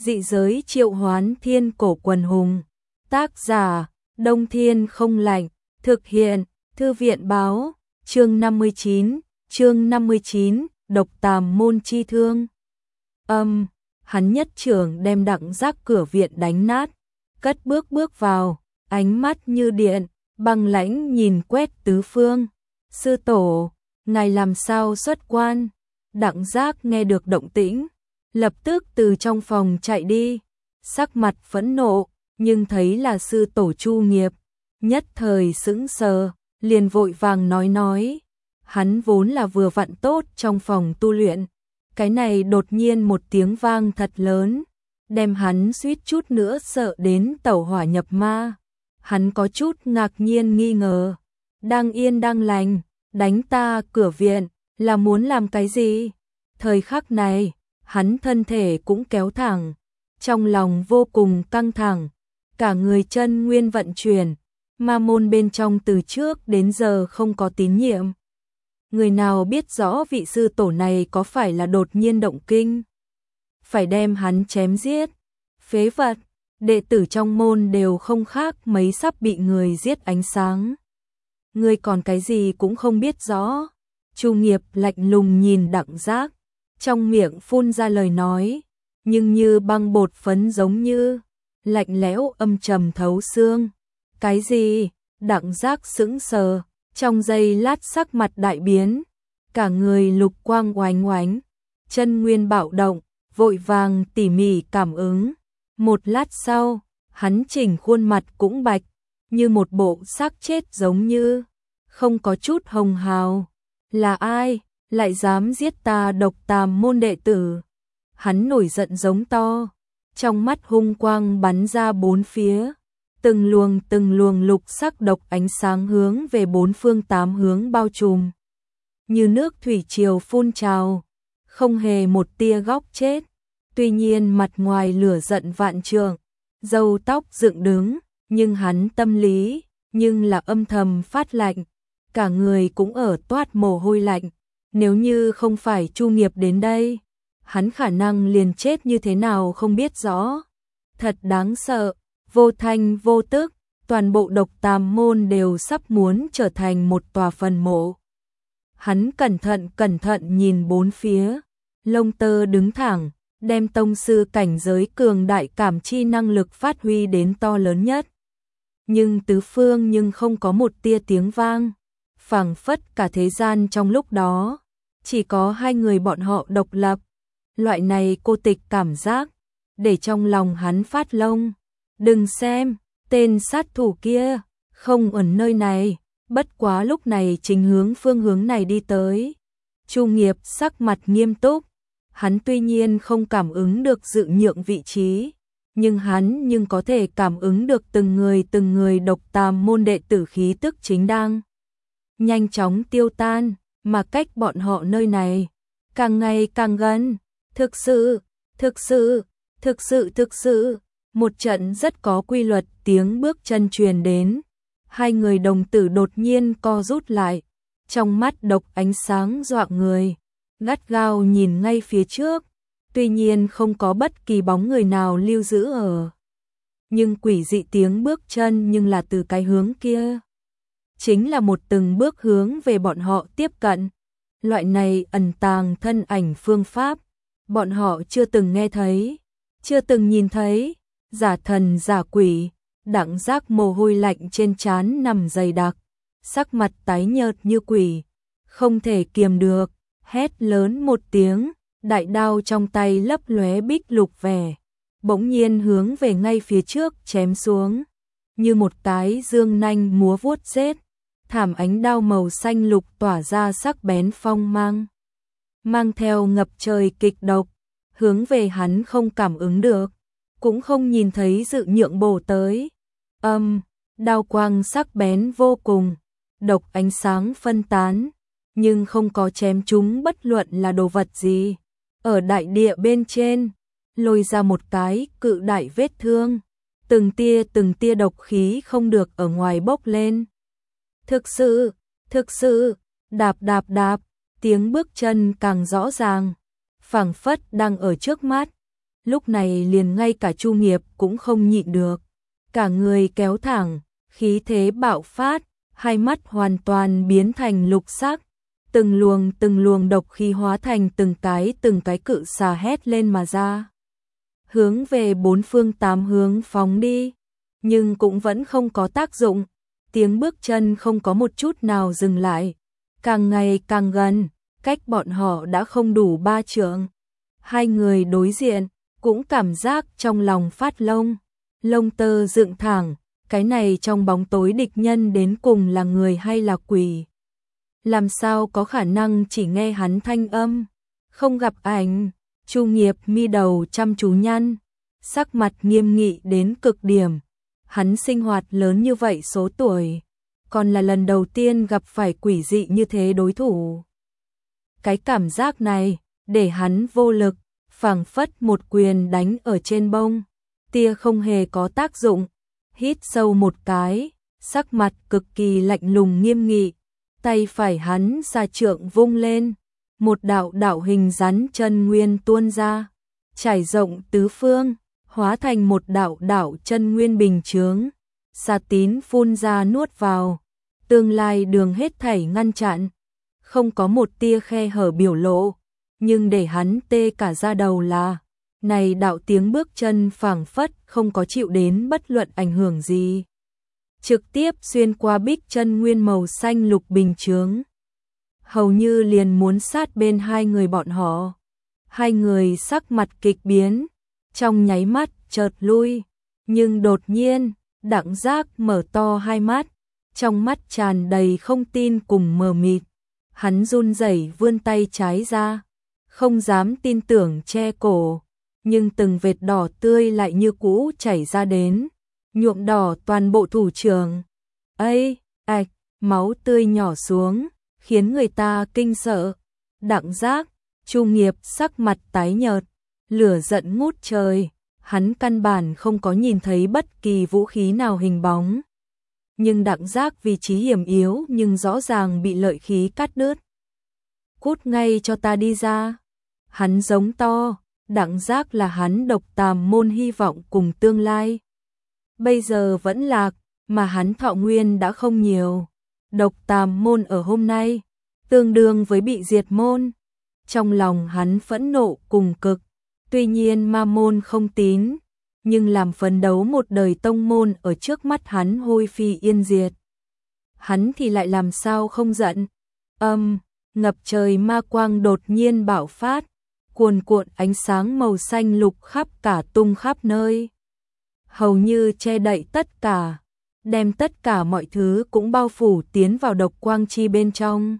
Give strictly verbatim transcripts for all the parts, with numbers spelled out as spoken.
Dị giới triệu hoán thiên cổ quần hùng. Tác giả, Đông Thiên không lạnh. Thực hiện, Thư viện báo. Chương năm mươi chín, chương năm mươi chín, độc tàm môn chi thương. Âm, hắn nhất trưởng đem Đặng Giác cửa viện đánh nát, cất bước bước vào, ánh mắt như điện, băng lãnh nhìn quét tứ phương. Sư tổ, ngài làm sao xuất quan? Đặng Giác nghe được động tĩnh, lập tức từ trong phòng chạy đi, sắc mặt phẫn nộ, nhưng thấy là sư tổ Chu Nghiệp, nhất thời sững sờ, liền vội vàng nói nói. Hắn vốn là vừa vặn tốt trong phòng tu luyện, cái này đột nhiên một tiếng vang thật lớn, đem hắn suýt chút nữa sợ đến tẩu hỏa nhập ma. Hắn có chút ngạc nhiên nghi ngờ, đang yên đang lành, đánh ta cửa viện, là muốn làm cái gì? Thời khắc này, hắn thân thể cũng kéo thẳng, trong lòng vô cùng căng thẳng, cả người chân nguyên vận chuyển, ma môn bên trong từ trước đến giờ không có tín nhiệm. Người nào biết rõ vị sư tổ này có phải là đột nhiên động kinh? Phải đem hắn chém giết. Phế vật, đệ tử trong môn đều không khác mấy sắp bị người giết ánh sáng. Ngươi còn cái gì cũng không biết rõ. Chu Nghiệp lạnh lùng nhìn Đặng Giác, trong miệng phun ra lời nói, nhưng như băng bột phấn giống như, lạnh lẽo âm trầm thấu xương. Cái gì? Đặng Giác sững sờ, trong giây lát sắc mặt đại biến, cả người lục quang oánh oánh, chân nguyên bạo động, vội vàng tỉ mỉ cảm ứng. Một lát sau, hắn chỉnh khuôn mặt cũng bạch, như một bộ xác chết giống như, không có chút hồng hào. Là ai, lại dám giết ta độc tàm môn đệ tử? Hắn nổi giận giống to, trong mắt hung quang bắn ra bốn phía, từng luồng từng luồng lục sắc độc ánh sáng hướng về bốn phương tám hướng bao trùm. Như nước thủy triều phun trào, không hề một tia góc chết. Tuy nhiên mặt ngoài lửa giận vạn trượng, râu tóc dựng đứng, nhưng hắn tâm lý, nhưng là âm thầm phát lạnh, cả người cũng ở toát mồ hôi lạnh. Nếu như không phải Chu Nghiệp đến đây, hắn khả năng liền chết như thế nào không biết rõ. Thật đáng sợ, vô thanh vô tức, toàn bộ độc tàm môn đều sắp muốn trở thành một tòa phần mộ. Hắn cẩn thận cẩn thận nhìn bốn phía, lông tơ đứng thẳng, đem tông sư cảnh giới cường đại cảm chi năng lực phát huy đến to lớn nhất. Nhưng tứ phương nhưng không có một tia tiếng vang, phảng phất cả thế gian trong lúc đó, chỉ có hai người bọn họ độc lập. Loại này cô tịch cảm giác, để trong lòng hắn phát lông. Đừng xem, tên sát thủ kia, không ở nơi này, bất quá lúc này chính hướng phương hướng này đi tới. Chu Nghiệp sắc mặt nghiêm túc, hắn tuy nhiên không cảm ứng được dự nhượng vị trí, nhưng hắn nhưng có thể cảm ứng được từng người từng người độc tàm môn đệ tử khí tức chính đang nhanh chóng tiêu tan, mà cách bọn họ nơi này càng ngày càng gần. Thực sự, thực sự, thực sự thực sự, một trận rất có quy luật tiếng bước chân truyền đến. Hai người đồng tử đột nhiên co rút lại, trong mắt độc ánh sáng dọa người, gắt gao nhìn ngay phía trước, tuy nhiên không có bất kỳ bóng người nào lưu giữ ở. Nhưng quỷ dị tiếng bước chân nhưng là từ cái hướng kia. Chính là một từng bước hướng về bọn họ tiếp cận. Loại này ẩn tàng thân ảnh phương pháp, bọn họ chưa từng nghe thấy, chưa từng nhìn thấy. Giả thần giả quỷ, Đặng Giác mồ hôi lạnh trên trán nằm dày đặc, sắc mặt tái nhợt như quỷ, không thể kiềm được, hét lớn một tiếng, đại đao trong tay lấp lóe bích lục vẻ, bỗng nhiên hướng về ngay phía trước chém xuống, như một cái dương nanh múa vuốt rết, thảm ánh đao màu xanh lục tỏa ra sắc bén phong mang, mang theo ngập trời kịch độc, hướng về hắn không cảm ứng được, cũng không nhìn thấy dự nhượng bổ tới. Âm, đao quang sắc bén vô cùng, độc ánh sáng phân tán, nhưng không có chém chúng bất luận là đồ vật gì. Ở đại địa bên trên, lôi ra một cái cự đại vết thương, từng tia từng tia độc khí không được ở ngoài bốc lên. Thực sự, thực sự, đạp đạp đạp, tiếng bước chân càng rõ ràng, phảng phất đang ở trước mắt. lúc này liền ngay cả Chu Nghiệp cũng không nhịn được, cả người kéo thẳng, khí thế bạo phát, hai mắt hoàn toàn biến thành lục sắc, từng luồng từng luồng độc khí hóa thành từng cái từng cái cự xà hét lên mà ra, hướng về bốn phương tám hướng phóng đi, nhưng cũng vẫn không có tác dụng, tiếng bước chân không có một chút nào dừng lại, càng ngày càng gần, cách bọn họ đã không đủ ba trượng. Hai người đối diện, cũng cảm giác trong lòng phát lông, lông tơ dựng thẳng, cái này trong bóng tối địch nhân đến cùng là người hay là quỷ. Làm sao có khả năng chỉ nghe hắn thanh âm, không gặp ảnh. Chu Nghiệp mi đầu chăm chú nhăn, sắc mặt nghiêm nghị đến cực điểm. Hắn sinh hoạt lớn như vậy số tuổi, còn là lần đầu tiên gặp phải quỷ dị như thế đối thủ. Cái cảm giác này, để hắn vô lực, phảng phất một quyền đánh ở trên bông, tia không hề có tác dụng. Hít sâu một cái, sắc mặt cực kỳ lạnh lùng nghiêm nghị, tay phải hắn xa trượng vung lên, một đạo đạo hình rắn chân nguyên tuôn ra, trải rộng tứ phương, hóa thành một đạo đạo chân nguyên bình chướng, xà tín phun ra nuốt vào, tương lai đường hết thảy ngăn chặn, không có một tia khe hở biểu lộ, nhưng để hắn tê cả da đầu là, này đạo tiếng bước chân phảng phất không có chịu đến bất luận ảnh hưởng gì, trực tiếp xuyên qua bích chân nguyên màu xanh lục bình chướng, hầu như liền muốn sát bên hai người bọn họ. Hai người sắc mặt kịch biến, trong nháy mắt chợt lui, nhưng đột nhiên, Đặng Giác mở to hai mắt, trong mắt tràn đầy không tin cùng mờ mịt, hắn run rẩy vươn tay trái ra, không dám tin tưởng che cổ, nhưng từng vệt đỏ tươi lại như cũ chảy ra đến, nhuộm đỏ toàn bộ thủ trưởng. Ây, ạch, máu tươi nhỏ xuống, khiến người ta kinh sợ. Đặng Giác, Chu Nghiệp sắc mặt tái nhợt, lửa giận ngút trời, hắn căn bản không có nhìn thấy bất kỳ vũ khí nào hình bóng. Nhưng Đặng Giác vị trí hiểm yếu nhưng rõ ràng bị lợi khí cắt đứt. Cút ngay cho ta đi ra. Hắn giống to, Đặng Giác là hắn Độc Tàm môn hy vọng cùng tương lai. Bây giờ vẫn lạc, mà hắn thọ nguyên đã không nhiều. Độc Tàm môn ở hôm nay, tương đương với bị diệt môn. Trong lòng hắn phẫn nộ cùng cực, tuy nhiên ma môn không tín, nhưng làm phấn đấu một đời tông môn ở trước mắt hắn hôi phi yên diệt. Hắn thì lại làm sao không giận. Âm, ngập trời ma quang đột nhiên bạo phát, cuồn cuộn ánh sáng màu xanh lục khắp cả tung khắp nơi. Hầu như che đậy tất cả, đem tất cả mọi thứ cũng bao phủ tiến vào độc quang chi bên trong.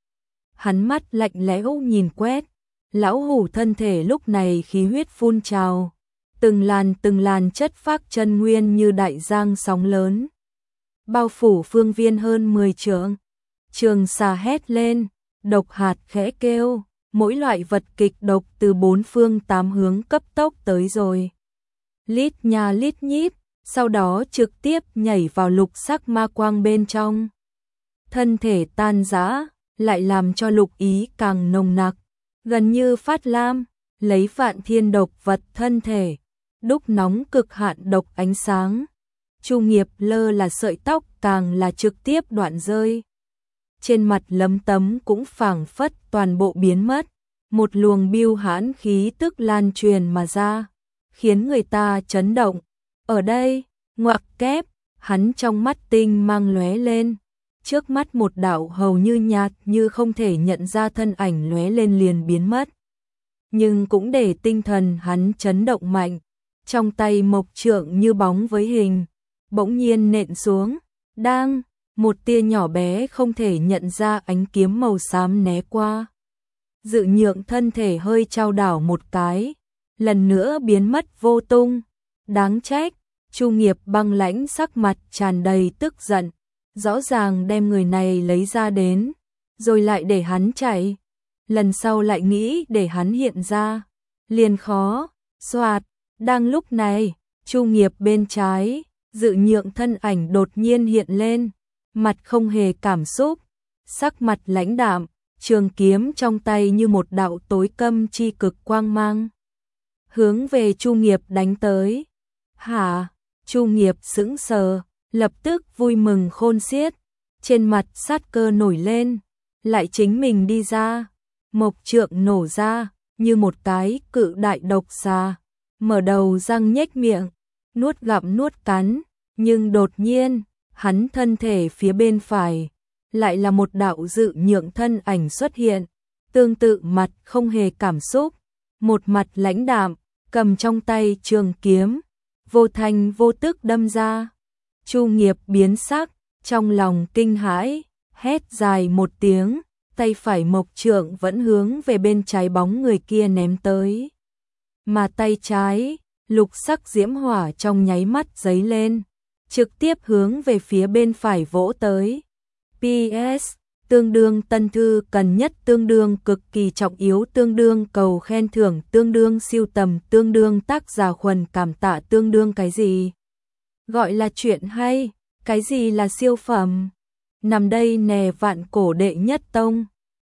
Hắn mắt lạnh lẽo nhìn quét, lão hủ thân thể lúc này khí huyết phun trào, từng làn từng làn chất phác chân nguyên như đại giang sóng lớn, bao phủ phương viên hơn mười trượng. Trường xà hét lên, độc hạt khẽ kêu, mỗi loại vật kịch độc từ bốn phương tám hướng cấp tốc tới rồi. Lít nha lít nhít, sau đó trực tiếp nhảy vào lục sắc ma quang bên trong. Thân thể tan rã, lại làm cho lục ý càng nồng nặc, gần như phát lam, lấy vạn thiên độc vật thân thể, đúc nóng cực hạn độc ánh sáng. Chu Nghiệp lơ là sợi tóc càng là trực tiếp đoạn rơi. Trên mặt lấm tấm cũng phảng phất toàn bộ biến mất, một luồng biêu hãn khí tức lan truyền mà ra, khiến người ta chấn động. Ở đây, ngoặc kép, hắn trong mắt tinh mang lóe lên, trước mắt một đạo hầu như nhạt như không thể nhận ra thân ảnh lóe lên liền biến mất. Nhưng cũng để tinh thần hắn chấn động mạnh, trong tay mộc trượng như bóng với hình, bỗng nhiên nện xuống, đang, một tia nhỏ bé không thể nhận ra ánh kiếm màu xám né qua. Dự nhượng thân thể hơi trao đảo một cái, lần nữa biến mất vô tung. Đáng trách, Chu Nghiệp băng lãnh sắc mặt tràn đầy tức giận, rõ ràng đem người này lấy ra đến, rồi lại để hắn chạy. Lần sau lại nghĩ để hắn hiện ra, liền khó. Soạt, đang lúc này, Chu Nghiệp bên trái, dự nhượng thân ảnh đột nhiên hiện lên, mặt không hề cảm xúc, sắc mặt lãnh đạm, trường kiếm trong tay như một đạo tối câm chi cực quang mang. hướng về Chu Nghiệp đánh tới. Hả? Chu Nghiệp sững sờ, lập tức vui mừng khôn xiết, trên mặt sát cơ nổi lên, lại chính mình đi ra, mộc trượng nổ ra, như một cái cự đại độc xà, mở đầu răng nhếch miệng, nuốt gặm nuốt cắn, nhưng đột nhiên, hắn thân thể phía bên phải, lại là một đạo dự nhượng thân ảnh xuất hiện, tương tự mặt không hề cảm xúc, một mặt lãnh đạm, cầm trong tay trường kiếm, vô thanh vô tức đâm ra. Chu Nghiệp biến sắc, trong lòng kinh hãi, hét dài một tiếng, tay phải mộc trượng vẫn hướng về bên trái bóng người kia ném tới. Mà tay trái, lục sắc diễm hỏa trong nháy mắt giấy lên, trực tiếp hướng về phía bên phải vỗ tới. pê ét tương đương tân thư cần nhất, tương đương cực kỳ trọng yếu, tương đương cầu khen thưởng, tương đương siêu tầm, tương đương tác giả khuẩn cảm tạ, tương đương cái gì? Gọi là chuyện hay, cái gì là siêu phẩm? Nằm đây nè, vạn cổ đệ nhất tông.